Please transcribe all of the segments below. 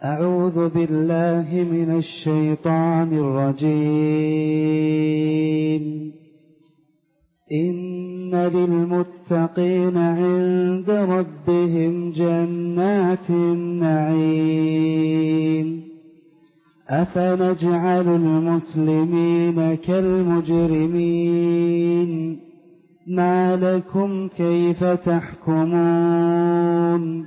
أعوذ بالله من الشيطان الرجيم. إن للمتقين عند ربهم جنات النعيم. أفنجعل المسلمين كالمجرمين ما لكم كيف تحكمون.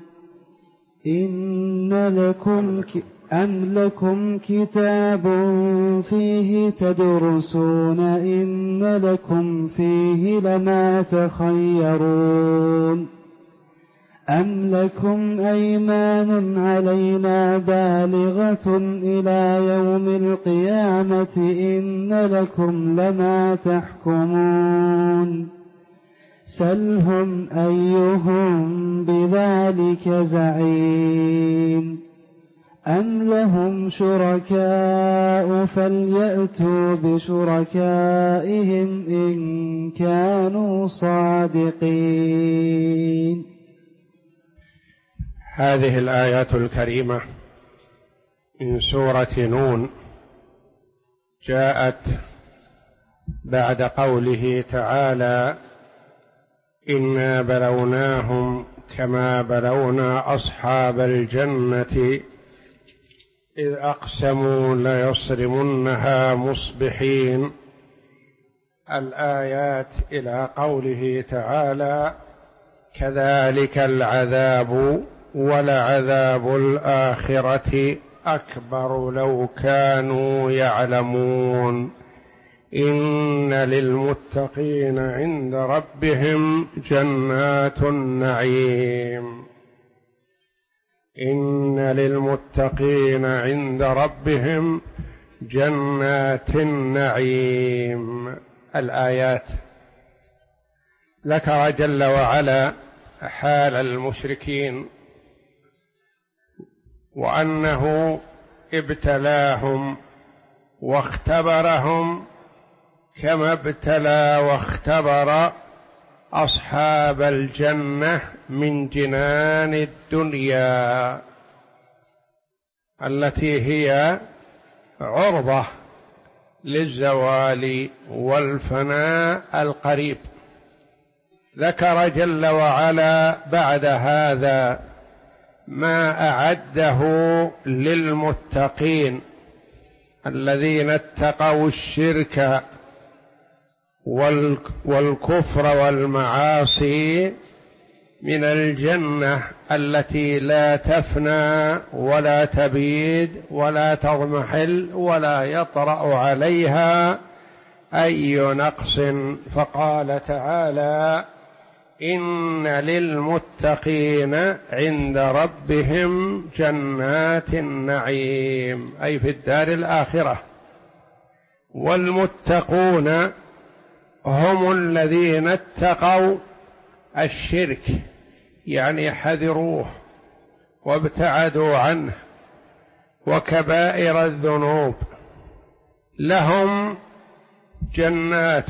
أم لكم كتاب فيه تدرسون إن لكم فيه لما تخيرون. أم لكم أيمان علينا بالغة إلى يوم القيامة إن لكم لما تحكمون. سلهم أيهم بذلك زعيم. أم لهم شركاء فليأتوا بشركائهم إن كانوا صادقين. هذه الآيات الكريمة من سورة نون جاءت بعد قوله تعالى: إنا بلوناهم كما بلونا أصحاب الجنة إذ أقسموا ليصرمنها مصبحين. الآيات إلى قوله تعالى: كذلك العذاب ولعذاب الآخرة أكبر لو كانوا يعلمون. إن للمتقين عند ربهم جنات النعيم. إن للمتقين عند ربهم جنات النعيم. الآيات ذكر جل وعلا حال المشركين وأنه ابتلاهم واختبرهم كما ابتلى واختبر أصحاب الجنة من جنان الدنيا التي هي عرضة للزوال والفناء القريب. ذكر جل وعلا بعد هذا ما أعده للمتقين الذين اتقوا الشرك والكفر والمعاصي من الجنة التي لا تفنى ولا تبيد ولا تضمحل ولا يطرأ عليها أي نقص. فقال تعالى: إن للمتقين عند ربهم جنات النعيم، أي في الدار الآخرة. والمتقون هم الذين اتقوا الشرك، يعني حذروه وابتعدوا عنه وكبائر الذنوب. لهم جنات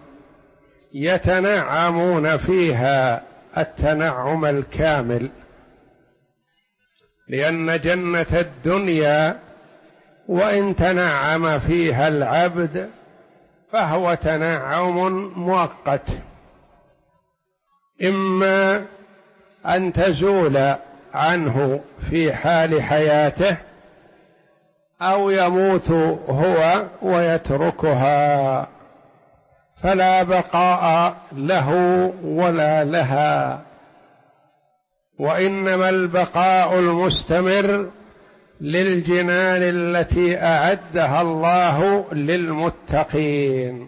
يتنعمون فيها التنعم الكامل، لأن جنة الدنيا وإن تنعم فيها العبد فهو تنعم مؤقت، إما أن تزول عنه في حال حياته أو يموت هو ويتركها، فلا بقاء له ولا لها، وإنما البقاء المستمر للجنان التي أعدها الله للمتقين.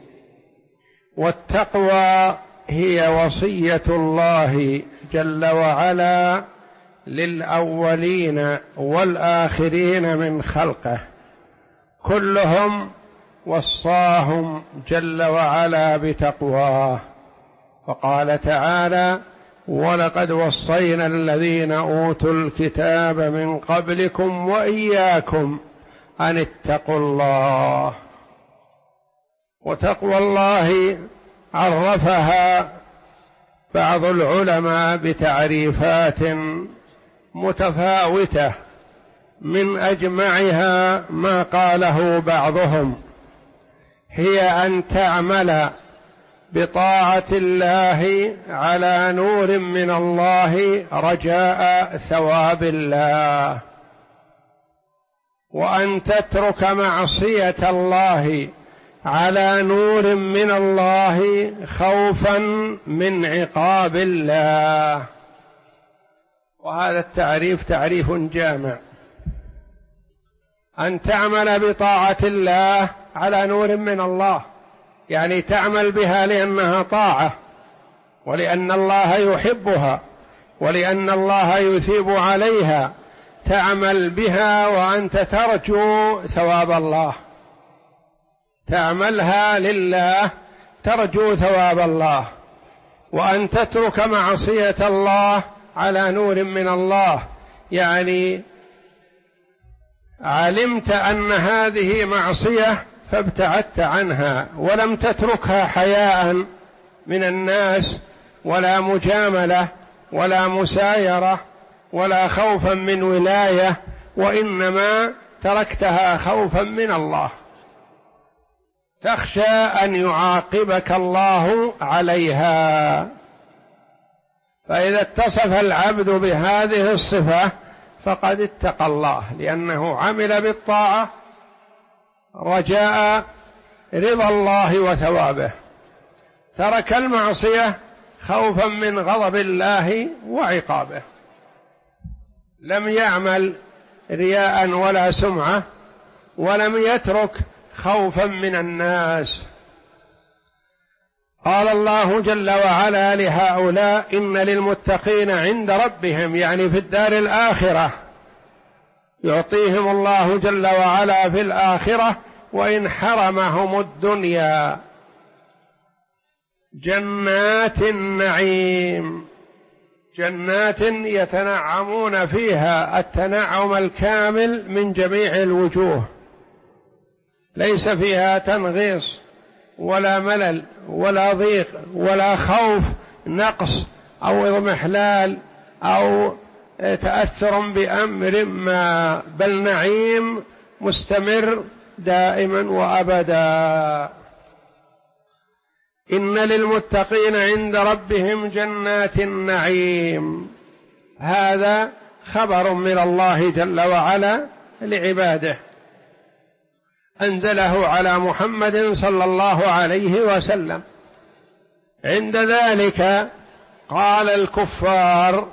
والتقوى هي وصية الله جل وعلا للأولين والآخرين من خلقه، كلهم وصاهم جل وعلا بتقواه. فقال تعالى: ولقد وصينا الذين أوتوا الكتاب من قبلكم وإياكم أن اتقوا الله. وتقوى الله عرفها بعض العلماء بتعريفات متفاوتة، من أجمعها ما قاله بعضهم، هي أن تعمل بطاعة الله على نور من الله رجاء ثواب الله، وأن تترك معصية الله على نور من الله خوفا من عقاب الله. وهذا التعريف تعريف جامع، أن تعمل بطاعة الله على نور من الله، يعني تعمل بها لأنها طاعة، ولأن الله يحبها، ولأن الله يثيب عليها، تعمل بها وأنت ترجو ثواب الله، تعملها لله ترجو ثواب الله. وأن تترك معصية الله على نور من الله، يعني علمت أن هذه معصية فابتعدت عنها، ولم تتركها حياء من الناس ولا مجاملة ولا مسايرة ولا خوفا من ولاية، وإنما تركتها خوفا من الله، تخشى أن يعاقبك الله عليها. فإذا اتصف العبد بهذه الصفة فقد اتقى الله، لأنه عمل بالطاعة رجاء رضا الله وثوابه، ترك المعصية خوفا من غضب الله وعقابه، لم يعمل رياء ولا سمعة، ولم يترك خوفا من الناس. قال الله جل وعلا لهؤلاء: إن للمتقين عند ربهم، يعني في الدار الآخرة، يعطيهم الله جل وعلا في الآخرة وإن حرمهم الدنيا، جنات النعيم، جنات يتنعمون فيها التنعم الكامل من جميع الوجوه، ليس فيها تنغيص ولا ملل ولا ضيق ولا خوف نقص أو اضمحلال أو تأثر بأمر ما، بل نعيم مستمر دائما وأبدا. إن للمتقين عند ربهم جنات النعيم، هذا خبر من الله جل وعلا لعباده، أنزله على محمد صلى الله عليه وسلم. عند ذلك قال الكفار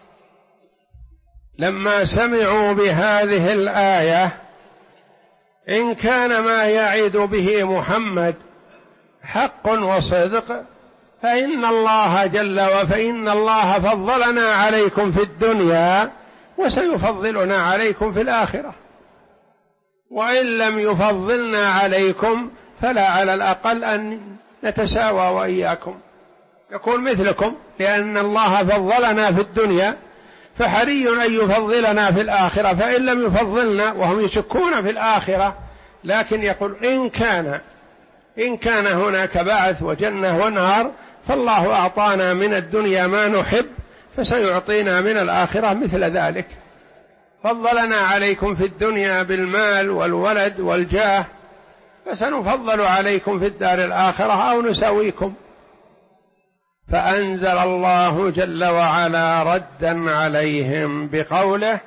لما سمعوا بهذه الآية: إن كان ما يعد به محمد حق وصدق فإن الله فضلنا عليكم في الدنيا وسيفضلنا عليكم في الآخرة، وإن لم يفضلنا عليكم فلا على الأقل أن نتساوى وإياكم، يكون مثلكم، لأن الله فضلنا في الدنيا فحري أن يفضلنا في الآخرة، فإن لم يفضلنا وهم يشكون في الآخرة، لكن يقول إن كان هناك بعث وجنة ونار فالله أعطانا من الدنيا ما نحب فسيعطينا من الآخرة مثل ذلك، فضلنا عليكم في الدنيا بالمال والولد والجاه فسنفضل عليكم في الدار الآخرة أو نساويكم. فأنزل الله جل وعلا ردا عليهم بقوله: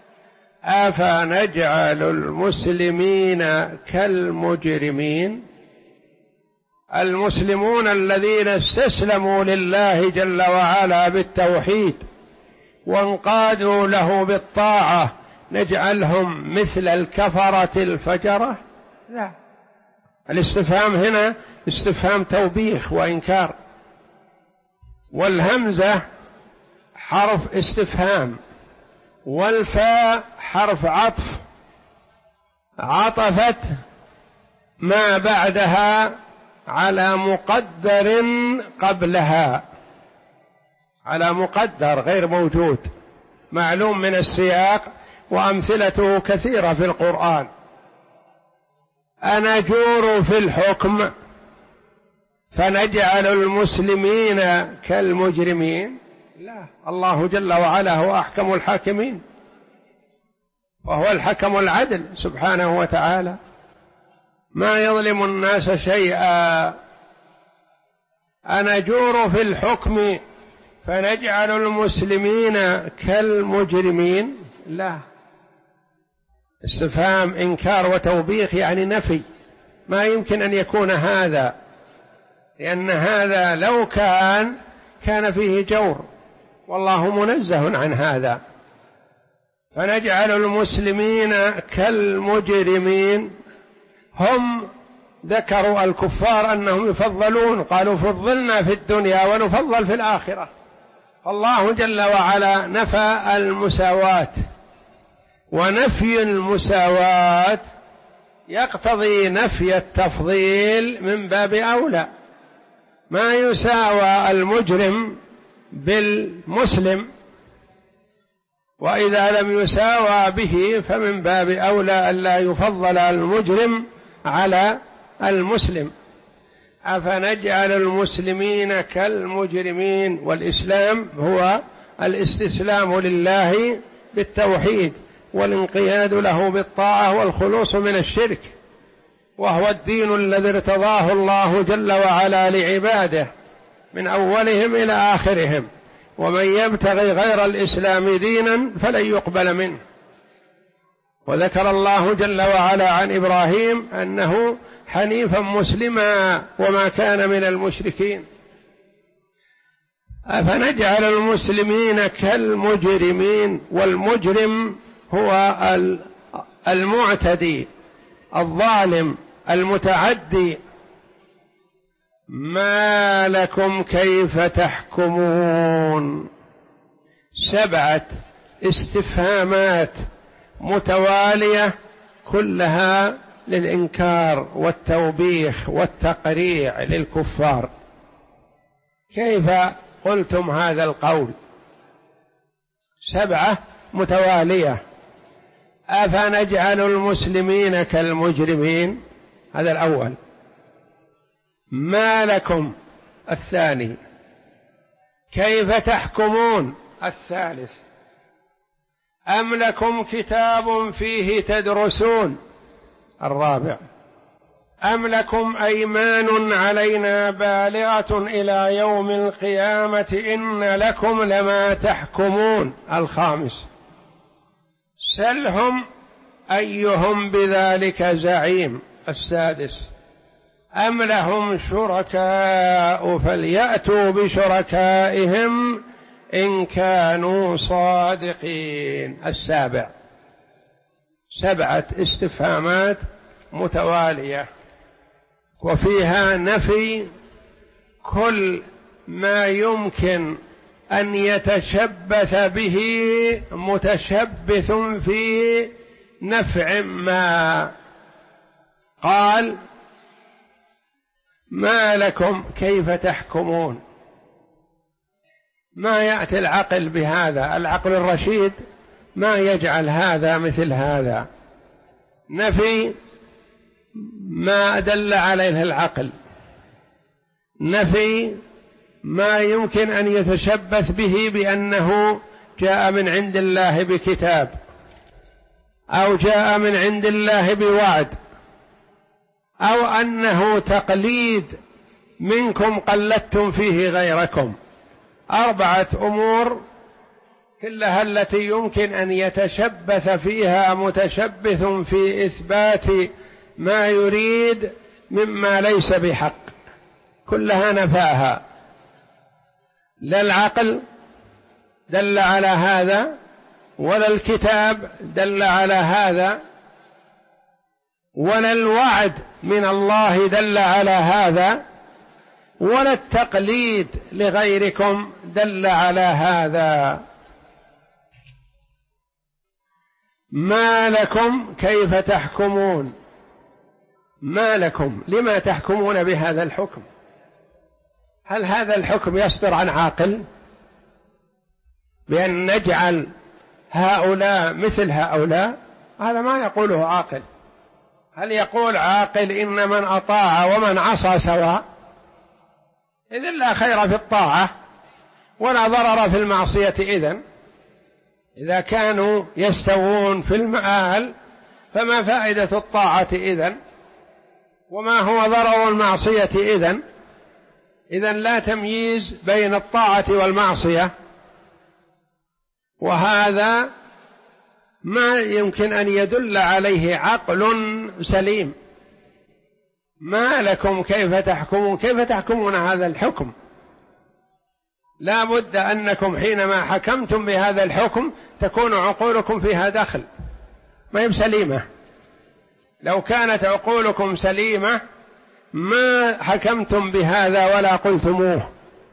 أفنجعل المسلمين كالمجرمين. المسلمون الذين استسلموا لله جل وعلا بالتوحيد وانقادوا له بالطاعة نجعلهم مثل الكفرة الفجرة؟ لا، الاستفهام هنا استفهام توبيخ وإنكار، والهمزة حرف استفهام، والفاء حرف عطف، عطفت ما بعدها على مقدر قبلها، على مقدر غير موجود معلوم من السياق، وأمثلته كثيرة في القرآن. أنجور في الحكم فنجعل المسلمين كالمجرمين؟ لا، الله جل وعلا هو أحكم الحاكمين، وهو الحكم العدل سبحانه وتعالى، ما يظلم الناس شيئا. أنجور في الحكم فنجعل المسلمين كالمجرمين؟ لا، استفهام إنكار وتوبيخ، يعني نفي، ما يمكن أن يكون هذا، لأن هذا لو كان فيه جور، والله منزه عن هذا. فنجعل المسلمين كالمجرمين. هم ذكروا الكفار أنهم يفضلون، قالوا فضلنا في الدنيا ونفضل في الآخرة. الله جل وعلا نفى المساواة، ونفي المساواة يقتضي نفي التفضيل من باب أولى. ما يساوى المجرم بالمسلم، وإذا لم يساوى به فمن باب أولى ألا يفضل المجرم على المسلم. أفنجعل المسلمين كالمجرمين؟ والإسلام هو الاستسلام لله بالتوحيد والانقياد له بالطاعة والخلوص من الشرك، وهو الدين الذي ارتضاه الله جل وعلا لعباده من أولهم إلى آخرهم. ومن يبتغي غير الإسلام دينا فلن يقبل منه. وذكر الله جل وعلا عن إبراهيم أنه حنيفا مسلما وما كان من المشركين. أفنجعل المسلمين كالمجرمين؟ والمجرم هو المعتدي الظالم المتعدي. ما لكم كيف تحكمون؟ 7 استفهامات متوالية كلها للإنكار والتوبيخ والتقريع للكفار. كيف قلتم هذا القول؟ 7 متوالية. أفنجعل المسلمين كالمجرمين؟ هذا الأول. ما لكم؟ الثاني. كيف تحكمون؟ الثالث. أم لكم كتاب فيه تدرسون؟ الرابع. أم لكم أيمان علينا بالغة إلى يوم القيامة إن لكم لما تحكمون؟ الخامس. سلهم أيهم بذلك زعيم؟ السادس. أم لهم شركاء فليأتوا بشركائهم إن كانوا صادقين؟ السابع. 7 استفهامات متوالية، وفيها نفي كل ما يمكن أن يتشبث به متشبث في نفع ما. قال ما لكم كيف تحكمون؟ ما يأتي العقل بهذا، العقل الرشيد ما يجعل هذا مثل هذا. نفي ما دل عليه العقل، نفي ما يمكن أن يتشبث به بأنه جاء من عند الله بكتاب أو جاء من عند الله بوعد أو أنه تقليد منكم قلدتم فيه غيركم. 4 أمور كلها التي يمكن أن يتشبث فيها متشبث في إثبات ما يريد مما ليس بحق، كلها نفاها. لا العقل دل على هذا، ولا الكتاب دل على هذا، ولا الوعد من الله دل على هذا، ولا التقليد لغيركم دل على هذا. ما لكم كيف تحكمون؟ ما لكم، لما تحكمون بهذا الحكم؟ هل هذا الحكم يصدر عن عاقل بأن نجعل هؤلاء مثل هؤلاء؟ هذا ما يقوله عاقل. هل يقول عاقل إن من أطاع ومن عصى سواء؟ إذن لا خير في الطاعة ولا ضرر في المعصية. إذن إذا كانوا يستوون في المآل فما فائدة الطاعة إذن؟ وما هو ضرر المعصية إذن؟ إذن لا تمييز بين الطاعة والمعصية، وهذا ما يمكن أن يدل عليه عقل سليم. ما لكم كيف تحكمون؟ كيف تحكمون هذا الحكم؟ لا بد أنكم حينما حكمتم بهذا الحكم تكون عقولكم فيها دخل، ما هي سليمة. لو كانت عقولكم سليمة ما حكمتم بهذا ولا قلتموه.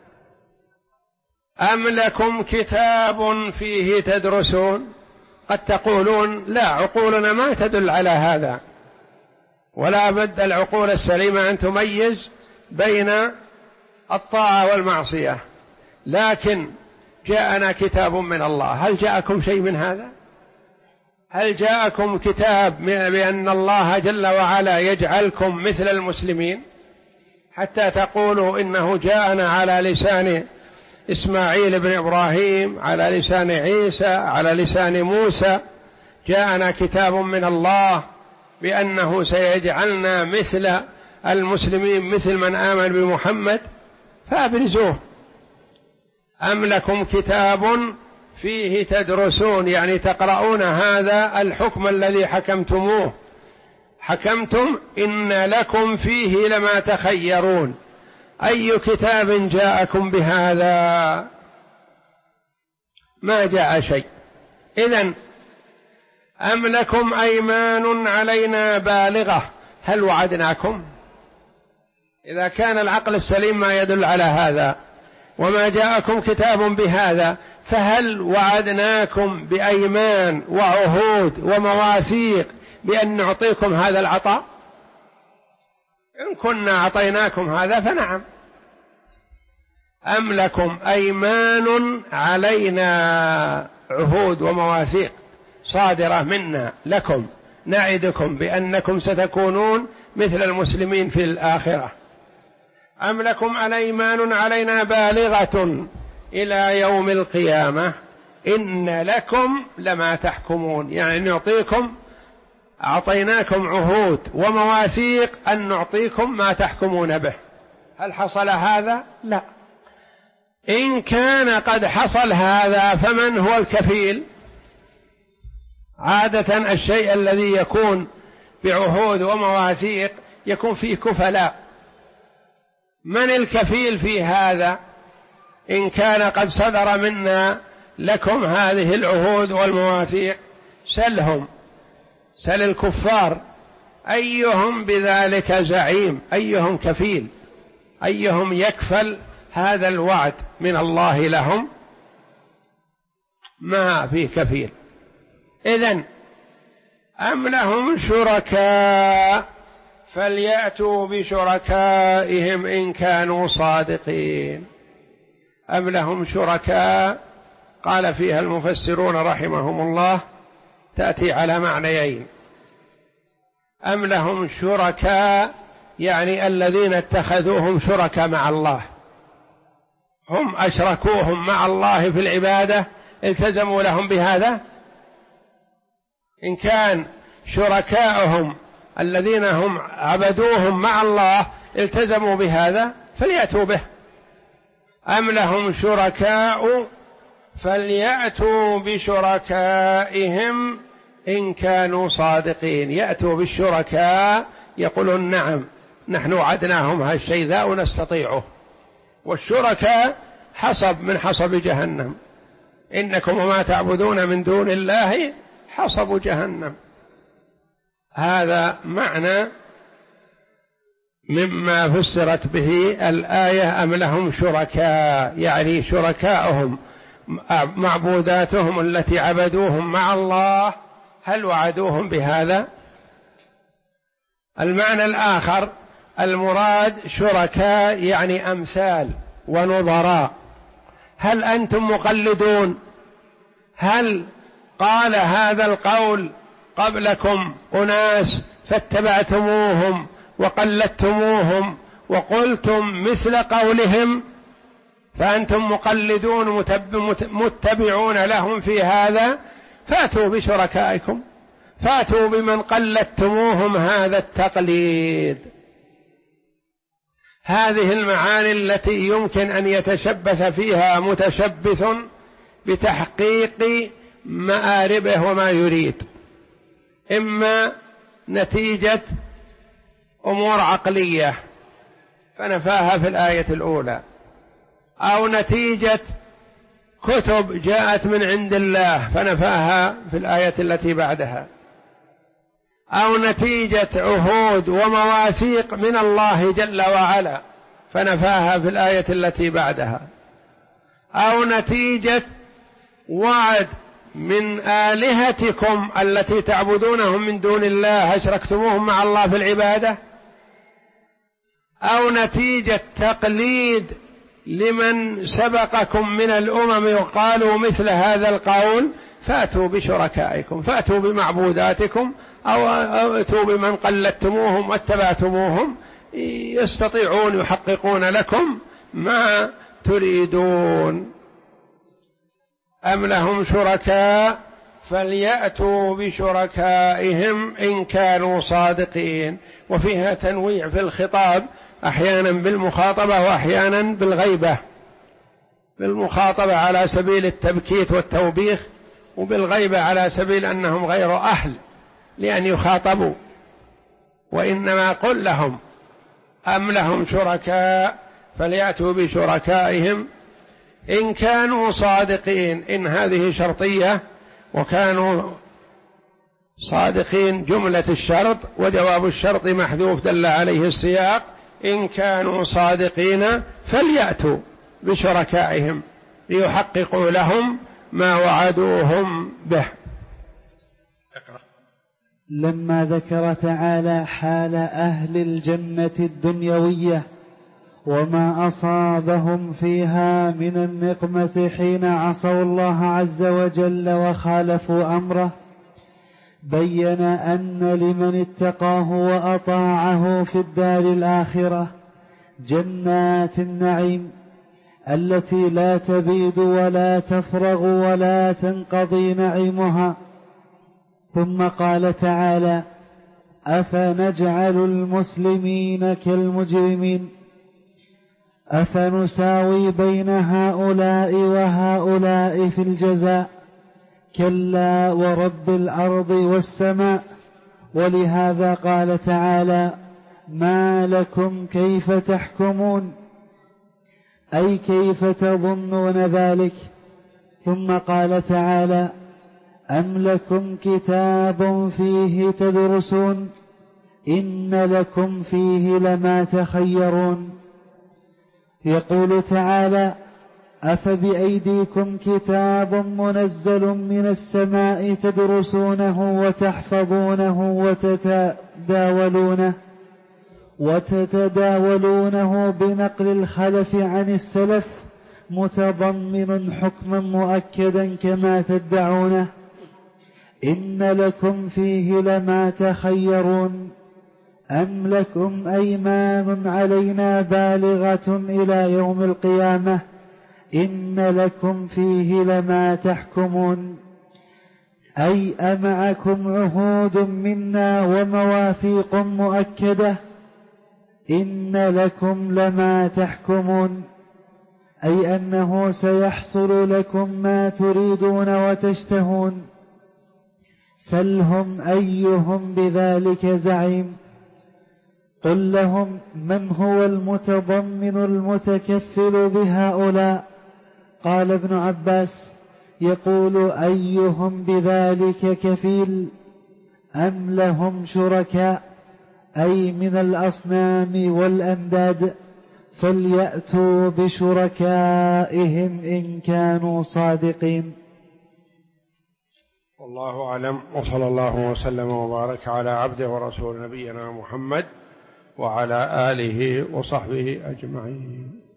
أم لكم كتاب فيه تدرسون؟ قد تقولون لا، عقولنا ما تدل على هذا، ولا بد العقول السليمة أن تميز بين الطاعة والمعصية. لكن جاءنا كتاب من الله، هل جاءكم شيء من هذا؟ هل جاءكم كتاب بأن الله جل وعلا يجعلكم مثل المسلمين حتى تقولوا إنه جاءنا على لسان إسماعيل بن إبراهيم، على لسان عيسى، على لسان موسى، جاءنا كتاب من الله بأنه سيجعلنا مثل المسلمين، مثل من آمن بمحمد، فأبرزوه. أم لكم كتاب فيه تدرسون، يعني تقرؤون هذا الحكم الذي حكمتموه، حكمتم إن لكم فيه لما تخيرون. أي كتاب جاءكم بهذا؟ ما جاء شيء. إذن أم لكم أيمان علينا بالغة، هل وعدناكم؟ إذا كان العقل السليم ما يدل على هذا وما جاءكم كتاب بهذا، فهل وعدناكم بأيمان وعهود ومواثيق بأن نعطيكم هذا العطاء؟ إن كنا أعطيناكم هذا فنعم. أم لكم أيمان علينا، عهود ومواثيق صادرة منا لكم، نعدكم بأنكم ستكونون مثل المسلمين في الآخرة. أم لكم أيمان علينا بالغة إلى يوم القيامة إن لكم لما تحكمون، يعني نعطيكم، أعطيناكم عهود ومواثيق أن نعطيكم ما تحكمون به. هل حصل هذا؟ لا. إن كان قد حصل هذا فمن هو الكفيل؟ عادة الشيء الذي يكون بعهود ومواثيق يكون فيه كفلاء. من الكفيل في هذا؟ إن كان قد صدر منا لكم هذه العهود والمواثيق سلهم، سل الكفار، أيهم بذلك زعيم، أيهم كفيل، أيهم يكفل هذا الوعد من الله لهم؟ ما في كفيل. إذن أم لهم شركاء فليأتوا بشركائهم إن كانوا صادقين. أم لهم شركاء قال فيها المفسرون رحمهم الله تأتي على معنيين. أم لهم شركاء يعني الذين اتخذوهم شركاء مع الله، هم أشركوهم مع الله في العبادة، التزموا لهم بهذا. إن كان شركاءهم الذين هم عبدوهم مع الله التزموا بهذا فليأتوا به. أم لهم شركاء فليأتوا بشركائهم إن كانوا صادقين. يأتوا بالشركاء يقولون نعم نحن وعدناهم هالشيء ذا ونستطيعه، والشركاء حصب من حصب جهنم، إنكم وما تعبدون من دون الله حصب جهنم. هذا معنى مما فسرت به الآية أم لهم شركاء، يعني شركاءهم معبوداتهم التي عبدوهم مع الله هل وعدوهم بهذا؟ المعنى الآخر المراد شركاء يعني أمثال ونظراء. هل أنتم مقلدون؟ هل قال هذا القول قبلكم أناس فاتبعتموهم وقلدتموهم وقلتم مثل قولهم؟ فأنتم مقلدون متبعون لهم في هذا، فأتوا بشركائكم، فأتوا بمن قلدتموهم هذا التقليد. هذه المعاني التي يمكن أن يتشبث فيها متشبث بتحقيق مآربه وما يريد، إما نتيجة أمور عقلية فنفاها في الآية الأولى، أو نتيجة كتب جاءت من عند الله فنفاها في الآية التي بعدها، أو نتيجة عهود ومواثيق من الله جل وعلا فنفاها في الآية التي بعدها، أو نتيجة وعد من آلهتكم التي تعبدونهم من دون الله أشركتموهم مع الله في العبادة، أو نتيجة تقليد لمن سبقكم من الأمم وقالوا مثل هذا القول، فأتوا بشركائكم، فأتوا بمعبوداتكم، أو أتوا بمن قلدتموهم واتبعتموهم، يستطيعون يحققون لكم ما تريدون. أم لهم شركاء فليأتوا بشركائهم إن كانوا صادقين. وفيها تنويع في الخطاب، أحيانا بالمخاطبة وأحيانا بالغيبة، بالمخاطبة على سبيل التبكيت والتوبيخ، وبالغيبة على سبيل أنهم غير أهل لأن يخاطبوا. وإنما قل لهم أم لهم شركاء فليأتوا بشركائهم إن كانوا صادقين. إن هذه شرطية، وكانوا صادقين جملة الشرط، وجواب الشرط محذوف دل عليه السياق. إن كانوا صادقين فليأتوا بشركائهم ليحققوا لهم ما وعدوهم به. لما ذكر تعالى حال أهل الجنة الدنيوية وما أصابهم فيها من النقمة حين عصوا الله عز وجل وخالفوا أمره، بين أن لمن اتقاه وأطاعه في الدار الآخرة جنات النعيم التي لا تبيد ولا تفرغ ولا تنقضي نعيمها. ثم قال تعالى: أفنجعل المسلمين كالمجرمين، أفنساوي بين هؤلاء وهؤلاء في الجزاء، كلا ورب الأرض والسماء. ولهذا قال تعالى: ما لكم كيف تحكمون، أي كيف تظنون ذلك. ثم قال تعالى: أم لكم كتاب فيه تدرسون، إن لكم فيه لما تخيرون. يقول تعالى: أفبأيديكم كتاب منزل من السماء تدرسونه وتحفظونه وتتداولونه بنقل الخلف عن السلف، متضمن حكما مؤكدا كما تدعونه، إن لكم فيه لما تخيرون. أم لكم أيمان علينا بالغة إلى يوم القيامة، إن لكم فيه لما تحكمون، أي أمعكم عهود منا ومواثيق مؤكدة، إن لكم لما تحكمون، أي أنه سيحصل لكم ما تريدون وتشتهون. سلهم أيهم بذلك زعيم. قل لهم: من هو المتضمن المتكفل بهؤلاء؟ قال ابن عباس: يقول: أيهم بذلك كفيل؟ أم لهم شركاء، أي من الأصنام والأنداد، فليأتوا بشركائهم إن كانوا صادقين. والله أعلم، وصلى الله وسلم وبارك على عبده ورسول نبينا محمد وعلى آله وصحبه أجمعين.